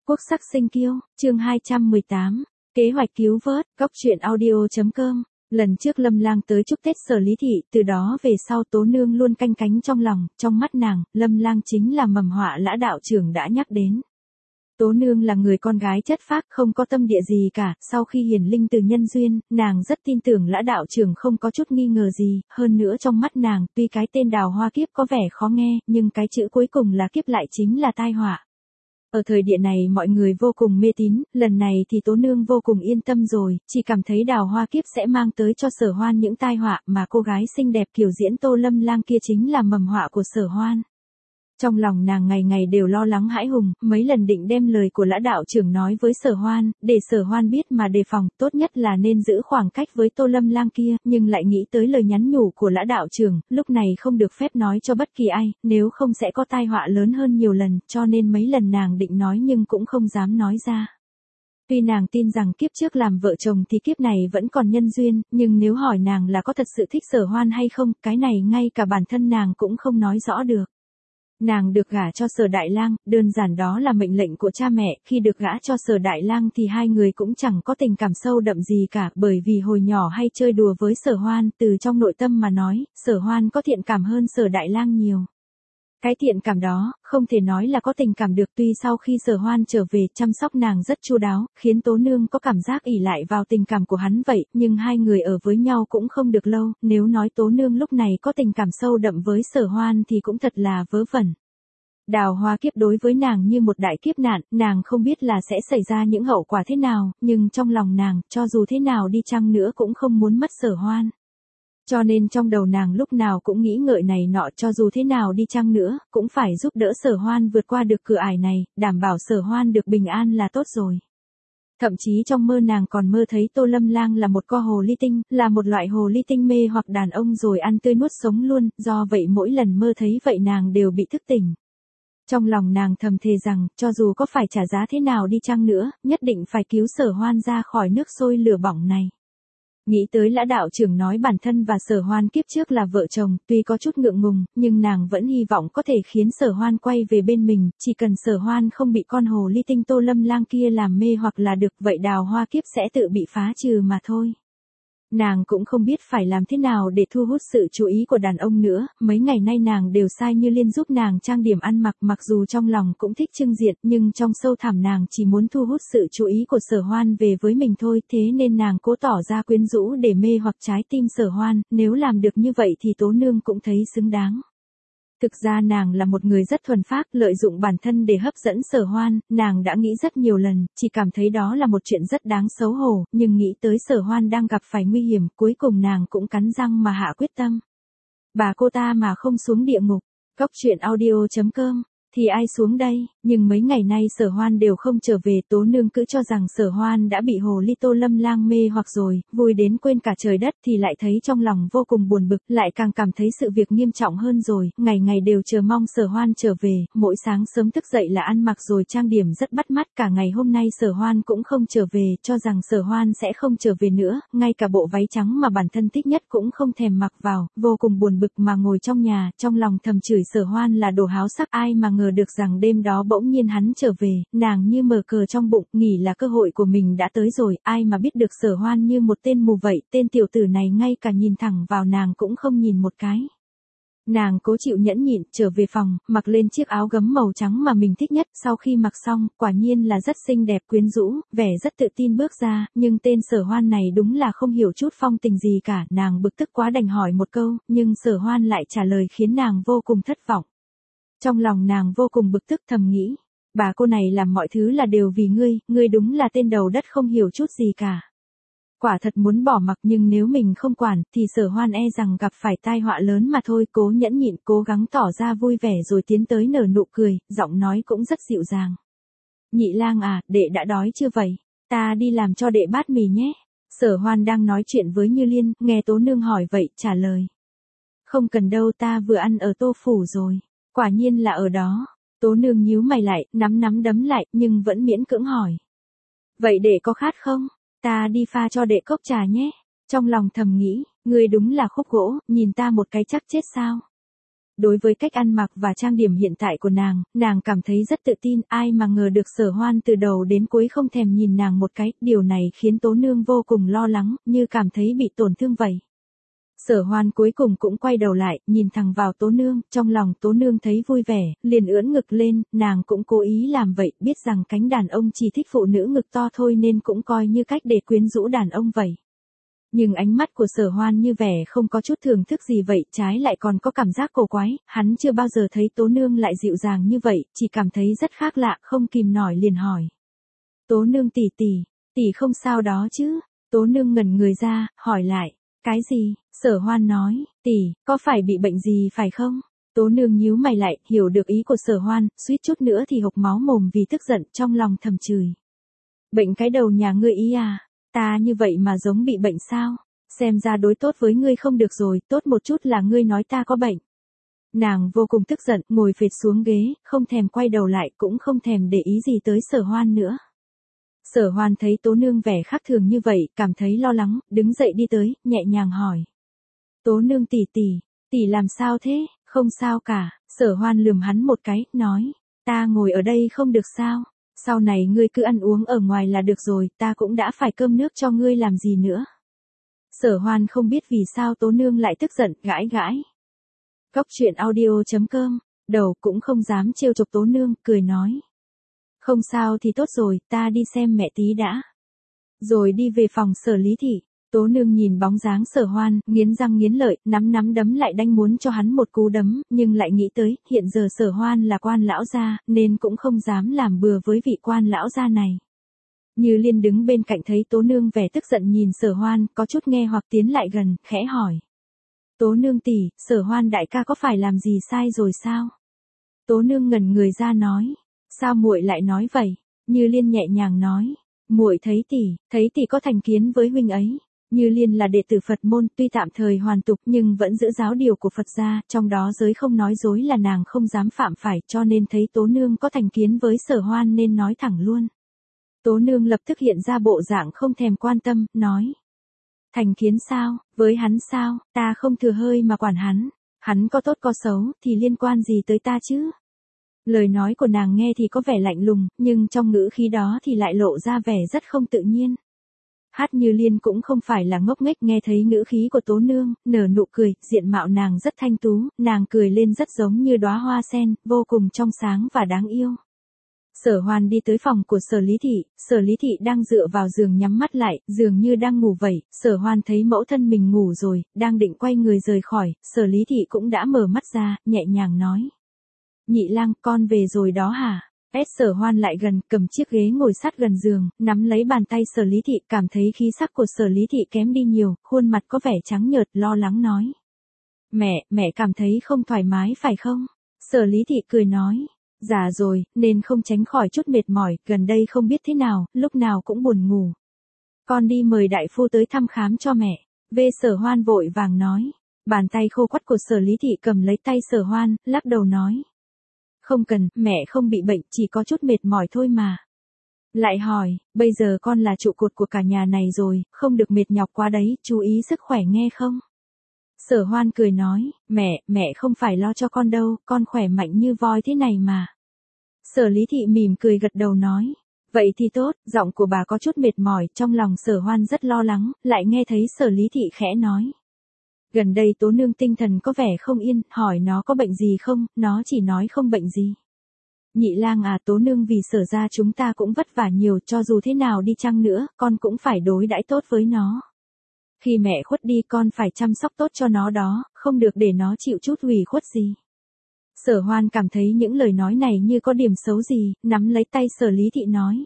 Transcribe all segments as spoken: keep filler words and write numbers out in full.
Quốc sắc sinh kiêu, chương hai trăm mười tám, kế hoạch cứu vớt, góc truyện audio.com. Lần trước Lâm Lang tới chúc Tết Sở Lý Thị, từ đó về sau Tố Nương luôn canh cánh trong lòng, trong mắt nàng, Lâm Lang chính là mầm họa lã đạo trưởng đã nhắc đến. Tố Nương là người con gái chất phác, không có tâm địa gì cả, sau khi hiển linh từ nhân duyên, nàng rất tin tưởng lã đạo trưởng không có chút nghi ngờ gì, hơn nữa trong mắt nàng, tuy cái tên Đào Hoa Kiếp có vẻ khó nghe, nhưng cái chữ cuối cùng là kiếp lại chính là tai họa. Ở thời địa này mọi người vô cùng mê tín, lần này thì Tố Nương vô cùng yên tâm rồi, chỉ cảm thấy Đào Hoa Kiếp sẽ mang tới cho Sở Hoan những tai họa, mà cô gái xinh đẹp kiểu diễn Tô Lâm Lang kia chính là mầm họa của Sở Hoan. Trong lòng nàng ngày ngày đều lo lắng hãi hùng, mấy lần định đem lời của lã đạo trưởng nói với Sở Hoan, để Sở Hoan biết mà đề phòng, tốt nhất là nên giữ khoảng cách với Tô Lâm Lang kia, nhưng lại nghĩ tới lời nhắn nhủ của lã đạo trưởng, lúc này không được phép nói cho bất kỳ ai, nếu không sẽ có tai họa lớn hơn nhiều lần, cho nên mấy lần nàng định nói nhưng cũng không dám nói ra. Tuy nàng tin rằng kiếp trước làm vợ chồng thì kiếp này vẫn còn nhân duyên, nhưng nếu hỏi nàng là có thật sự thích Sở Hoan hay không, cái này ngay cả bản thân nàng cũng không nói rõ được. Nàng được gả cho Sở Đại Lang, đơn giản đó là mệnh lệnh của cha mẹ, khi được gả cho Sở Đại Lang thì hai người cũng chẳng có tình cảm sâu đậm gì cả, bởi vì hồi nhỏ hay chơi đùa với Sở Hoan, từ trong nội tâm mà nói, Sở Hoan có thiện cảm hơn Sở Đại Lang nhiều. Cái thiện cảm đó, không thể nói là có tình cảm được, tuy sau khi Sở Hoan trở về chăm sóc nàng rất chu đáo, khiến Tố Nương có cảm giác ỷ lại vào tình cảm của hắn vậy, nhưng hai người ở với nhau cũng không được lâu, nếu nói Tố Nương lúc này có tình cảm sâu đậm với Sở Hoan thì cũng thật là vớ vẩn. Đào Hoa Kiếp đối với nàng như một đại kiếp nạn, nàng không biết là sẽ xảy ra những hậu quả thế nào, nhưng trong lòng nàng, cho dù thế nào đi chăng nữa cũng không muốn mất Sở Hoan. Cho nên trong đầu nàng lúc nào cũng nghĩ ngợi này nọ, cho dù thế nào đi chăng nữa, cũng phải giúp đỡ Sở Hoan vượt qua được cửa ải này, đảm bảo Sở Hoan được bình an là tốt rồi. Thậm chí trong mơ nàng còn mơ thấy Tô Lâm Lang là một con hồ ly tinh, là một loại hồ ly tinh mê hoặc đàn ông rồi ăn tươi nuốt sống luôn, do vậy mỗi lần mơ thấy vậy nàng đều bị thức tỉnh. Trong lòng nàng thầm thề rằng, cho dù có phải trả giá thế nào đi chăng nữa, nhất định phải cứu Sở Hoan ra khỏi nước sôi lửa bỏng này. Nghĩ tới lã đạo trưởng nói bản thân và Sở Hoan kiếp trước là vợ chồng, tuy có chút ngượng ngùng, nhưng nàng vẫn hy vọng có thể khiến Sở Hoan quay về bên mình, chỉ cần Sở Hoan không bị con hồ ly tinh Tô Lâm Lang kia làm mê hoặc là được, vậy Đào Hoa Kiếp sẽ tự bị phá trừ mà thôi. Nàng cũng không biết phải làm thế nào để thu hút sự chú ý của đàn ông nữa, mấy ngày nay nàng đều sai Như Liên giúp nàng trang điểm ăn mặc, mặc dù trong lòng cũng thích trưng diện, nhưng trong sâu thẳm nàng chỉ muốn thu hút sự chú ý của Sở Hoan về với mình thôi, thế nên nàng cố tỏ ra quyến rũ để mê hoặc trái tim Sở Hoan, nếu làm được như vậy thì Tố Nương cũng thấy xứng đáng. Thực ra nàng là một người rất thuần phác, lợi dụng bản thân để hấp dẫn Sở Hoan, nàng đã nghĩ rất nhiều lần, chỉ cảm thấy đó là một chuyện rất đáng xấu hổ, nhưng nghĩ tới Sở Hoan đang gặp phải nguy hiểm, cuối cùng nàng cũng cắn răng mà hạ quyết tâm. Bà cô ta mà không xuống địa ngục, góc truyện audio.com, thì ai xuống đây, nhưng mấy ngày nay Sở Hoan đều không trở về, Tố Nương cứ cho rằng Sở Hoan đã bị hồ ly Tô Lâm Lang mê hoặc rồi, vui đến quên cả trời đất thì lại thấy trong lòng vô cùng buồn bực, lại càng cảm thấy sự việc nghiêm trọng hơn rồi, ngày ngày đều chờ mong Sở Hoan trở về, mỗi sáng sớm thức dậy là ăn mặc rồi trang điểm rất bắt mắt, cả ngày hôm nay Sở Hoan cũng không trở về, cho rằng Sở Hoan sẽ không trở về nữa, ngay cả bộ váy trắng mà bản thân thích nhất cũng không thèm mặc vào, vô cùng buồn bực mà ngồi trong nhà, trong lòng thầm chửi Sở Hoan là đồ háo sắc, ai mà ngờ được rằng đêm đó bỗng nhiên hắn trở về, nàng như mở cờ trong bụng, nghĩ là cơ hội của mình đã tới rồi, ai mà biết được Sở Hoan như một tên mù vậy, tên tiểu tử này ngay cả nhìn thẳng vào nàng cũng không nhìn một cái. Nàng cố chịu nhẫn nhịn, trở về phòng, mặc lên chiếc áo gấm màu trắng mà mình thích nhất, sau khi mặc xong, quả nhiên là rất xinh đẹp quyến rũ, vẻ rất tự tin bước ra, nhưng tên Sở Hoan này đúng là không hiểu chút phong tình gì cả, nàng bực tức quá đành hỏi một câu, nhưng Sở Hoan lại trả lời khiến nàng vô cùng thất vọng. Trong lòng nàng vô cùng bực tức thầm nghĩ, bà cô này làm mọi thứ là đều vì ngươi, ngươi đúng là tên đầu đất không hiểu chút gì cả. Quả thật muốn bỏ mặc nhưng nếu mình không quản thì Sở Hoan e rằng gặp phải tai họa lớn mà thôi, cố nhẫn nhịn cố gắng tỏ ra vui vẻ rồi tiến tới nở nụ cười, giọng nói cũng rất dịu dàng. Nhị lang à, đệ đã đói chưa vậy? Ta đi làm cho đệ bát mì nhé. Sở Hoan đang nói chuyện với Như Liên, nghe Tố Nương hỏi vậy, trả lời. Không cần đâu, ta vừa ăn ở Tô Phủ rồi. Quả nhiên là ở đó. Tố Nương nhíu mày lại, nắm nắm đấm lại, nhưng vẫn miễn cưỡng hỏi. Vậy đệ có khát không? Ta đi pha cho đệ cốc trà nhé. Trong lòng thầm nghĩ, ngươi đúng là khúc gỗ, nhìn ta một cái chắc chết sao. Đối với cách ăn mặc và trang điểm hiện tại của nàng, nàng cảm thấy rất tự tin, ai mà ngờ được Sở Hoan từ đầu đến cuối không thèm nhìn nàng một cái, điều này khiến Tố Nương vô cùng lo lắng, như cảm thấy bị tổn thương vậy. Sở Hoan cuối cùng cũng quay đầu lại, nhìn thẳng vào Tố Nương, trong lòng Tố Nương thấy vui vẻ, liền ưỡn ngực lên, nàng cũng cố ý làm vậy, biết rằng cánh đàn ông chỉ thích phụ nữ ngực to thôi nên cũng coi như cách để quyến rũ đàn ông vậy. Nhưng ánh mắt của Sở Hoan như vẻ không có chút thưởng thức gì vậy, trái lại còn có cảm giác cổ quái, hắn chưa bao giờ thấy Tố Nương lại dịu dàng như vậy, chỉ cảm thấy rất khác lạ, không kìm nổi liền hỏi. Tố Nương tỷ tỷ, tỷ không sao đó chứ? Tố Nương ngẩn người ra, hỏi lại. Cái gì? Sở Hoan nói, tỷ, có phải bị bệnh gì phải không? Tố Nương nhíu mày lại, hiểu được ý của Sở Hoan, suýt chút nữa thì hộc máu mồm vì tức giận, trong lòng thầm chửi. Bệnh cái đầu nhà ngươi ý à? Ta như vậy mà giống bị bệnh sao? Xem ra đối tốt với ngươi không được rồi, tốt một chút là ngươi nói ta có bệnh. Nàng vô cùng tức giận, ngồi phệt xuống ghế, không thèm quay đầu lại, cũng không thèm để ý gì tới Sở Hoan nữa. Sở Hoan thấy Tố Nương vẻ khác thường như vậy, cảm thấy lo lắng, đứng dậy đi tới, nhẹ nhàng hỏi. Tố Nương tỷ tỷ, tỷ làm sao thế? Không sao cả. Sở Hoan lườm hắn một cái, nói. Ta ngồi ở đây không được sao? Sau này ngươi cứ ăn uống ở ngoài là được rồi, ta cũng đã phải cơm nước cho ngươi làm gì nữa. Sở Hoan không biết vì sao Tố Nương lại tức giận, gãi gãi. Cóc truyện audio chấm com, đầu cũng không dám trêu chọc Tố Nương, cười nói. Không sao thì tốt rồi, ta đi xem mẹ tí đã. Rồi đi về phòng Sở Lý Thị. Tố Nương nhìn bóng dáng Sở Hoan, nghiến răng nghiến lợi, nắm nắm đấm lại đanh muốn cho hắn một cú đấm, nhưng lại nghĩ tới, hiện giờ Sở Hoan là quan lão gia, nên cũng không dám làm bừa với vị quan lão gia này. Như Liên đứng bên cạnh thấy Tố Nương vẻ tức giận nhìn Sở Hoan, có chút nghe hoặc tiến lại gần, khẽ hỏi. Tố Nương tỷ, Sở Hoan đại ca có phải làm gì sai rồi sao? Tố Nương ngẩn người ra nói. Sao muội lại nói vậy? Như Liên nhẹ nhàng nói. Muội thấy tỷ, thấy tỷ có thành kiến với huynh ấy. Như Liên là đệ tử Phật môn, tuy tạm thời hoàn tục nhưng vẫn giữ giáo điều của Phật gia, trong đó giới không nói dối là nàng không dám phạm phải, cho nên thấy Tố Nương có thành kiến với Sở Hoan nên nói thẳng luôn. Tố Nương lập tức hiện ra bộ dạng không thèm quan tâm, nói. Thành kiến sao? Với hắn sao? Ta không thừa hơi mà quản hắn. Hắn có tốt có xấu, thì liên quan gì tới ta chứ? Lời nói của nàng nghe thì có vẻ lạnh lùng, nhưng trong ngữ khí đó thì lại lộ ra vẻ rất không tự nhiên. Hát Như Liên cũng không phải là ngốc nghếch, nghe thấy ngữ khí của Tố Nương, nở nụ cười, diện mạo nàng rất thanh tú, nàng cười lên rất giống như đóa hoa sen, vô cùng trong sáng và đáng yêu. Sở Hoan đi tới phòng của Sở Lý Thị, Sở Lý Thị đang dựa vào giường nhắm mắt lại, dường như đang ngủ vậy, Sở Hoan thấy mẫu thân mình ngủ rồi, đang định quay người rời khỏi, Sở Lý Thị cũng đã mở mắt ra, nhẹ nhàng nói. Nhị lang, con về rồi đó hả? Ết Sở Hoan lại gần, cầm chiếc ghế ngồi sát gần giường, nắm lấy bàn tay Sở Lý Thị, cảm thấy khí sắc của Sở Lý Thị kém đi nhiều, khuôn mặt có vẻ trắng nhợt, lo lắng nói. Mẹ, mẹ cảm thấy không thoải mái phải không? Sở Lý Thị cười nói. Già rồi, nên không tránh khỏi chút mệt mỏi, gần đây không biết thế nào, lúc nào cũng buồn ngủ. Con đi mời đại phu tới thăm khám cho mẹ. Về Sở Hoan vội vàng nói. Bàn tay khô quắt của Sở Lý Thị cầm lấy tay Sở Hoan, lắc đầu nói. Không cần, mẹ không bị bệnh, chỉ có chút mệt mỏi thôi mà. Lại hỏi, bây giờ con là trụ cột của cả nhà này rồi, không được mệt nhọc quá đấy, chú ý sức khỏe nghe không? Sở Hoan cười nói, mẹ, mẹ không phải lo cho con đâu, con khỏe mạnh như voi thế này mà. Sở Lý Thị mỉm cười gật đầu nói, vậy thì tốt, giọng của bà có chút mệt mỏi, trong lòng Sở Hoan rất lo lắng, lại nghe thấy Sở Lý Thị khẽ nói. Gần đây Tố Nương tinh thần có vẻ không yên, hỏi nó có bệnh gì không, nó chỉ nói không bệnh gì. Nhị lang à, Tố Nương vì Sở gia chúng ta cũng vất vả nhiều, cho dù thế nào đi chăng nữa, con cũng phải đối đãi tốt với nó. Khi mẹ khuất đi con phải chăm sóc tốt cho nó đó, không được để nó chịu chút ủy khuất gì. Sở Hoan cảm thấy những lời nói này như có điểm xấu gì, nắm lấy tay Sở Lý Thị nói.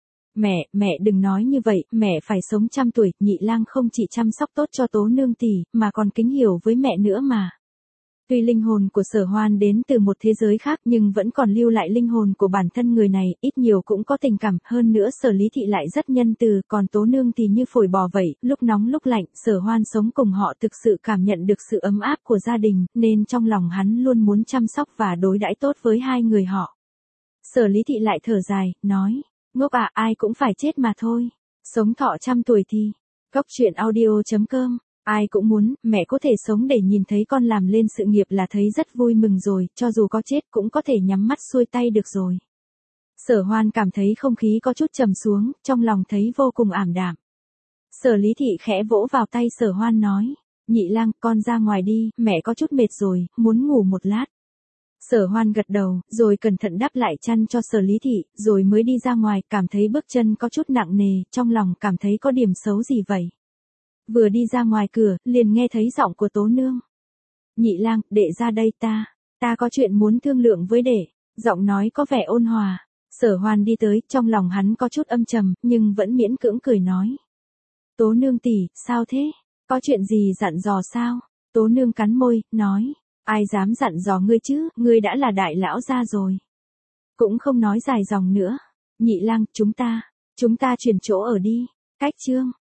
Mẹ, mẹ đừng nói như vậy, mẹ phải sống trăm tuổi, nhị lang không chỉ chăm sóc tốt cho Tố Nương tỷ, mà còn kính hiểu với mẹ nữa mà. Tuy linh hồn của Sở Hoan đến từ một thế giới khác nhưng vẫn còn lưu lại linh hồn của bản thân người này, ít nhiều cũng có tình cảm, hơn nữa Sở Lý Thị lại rất nhân từ, còn Tố Nương thì như phổi bò vậy, lúc nóng lúc lạnh, Sở Hoan sống cùng họ thực sự cảm nhận được sự ấm áp của gia đình, nên trong lòng hắn luôn muốn chăm sóc và đối đãi tốt với hai người họ. Sở Lý Thị lại thở dài, nói, ngốc à, ai cũng phải chết mà thôi, sống thọ trăm tuổi thì. Cóc truyện audio chấm com Ai cũng muốn, mẹ có thể sống để nhìn thấy con làm lên sự nghiệp là thấy rất vui mừng rồi, cho dù có chết cũng có thể nhắm mắt xuôi tay được rồi. Sở Hoan cảm thấy không khí có chút trầm xuống, trong lòng thấy vô cùng ảm đạm. Sở Lý Thị khẽ vỗ vào tay Sở Hoan nói, Nhị Lang, con ra ngoài đi, mẹ có chút mệt rồi, muốn ngủ một lát. Sở Hoan gật đầu, rồi cẩn thận đắp lại chăn cho Sở Lý Thị, rồi mới đi ra ngoài, cảm thấy bước chân có chút nặng nề, trong lòng cảm thấy có điểm xấu gì vậy. Vừa đi ra ngoài cửa, liền nghe thấy giọng của Tố Nương. Nhị Lang, đệ ra đây ta, ta có chuyện muốn thương lượng với đệ. Giọng nói có vẻ ôn hòa. Sở Hoan đi tới, trong lòng hắn có chút âm trầm, nhưng vẫn miễn cưỡng cười nói. Tố Nương tỷ, sao thế? Có chuyện gì dặn dò sao? Tố Nương cắn môi, nói. Ai dám dặn dò ngươi chứ, ngươi đã là đại lão gia rồi. Cũng không nói dài dòng nữa. Nhị Lang, chúng ta, chúng ta chuyển chỗ ở đi. Cách Trương,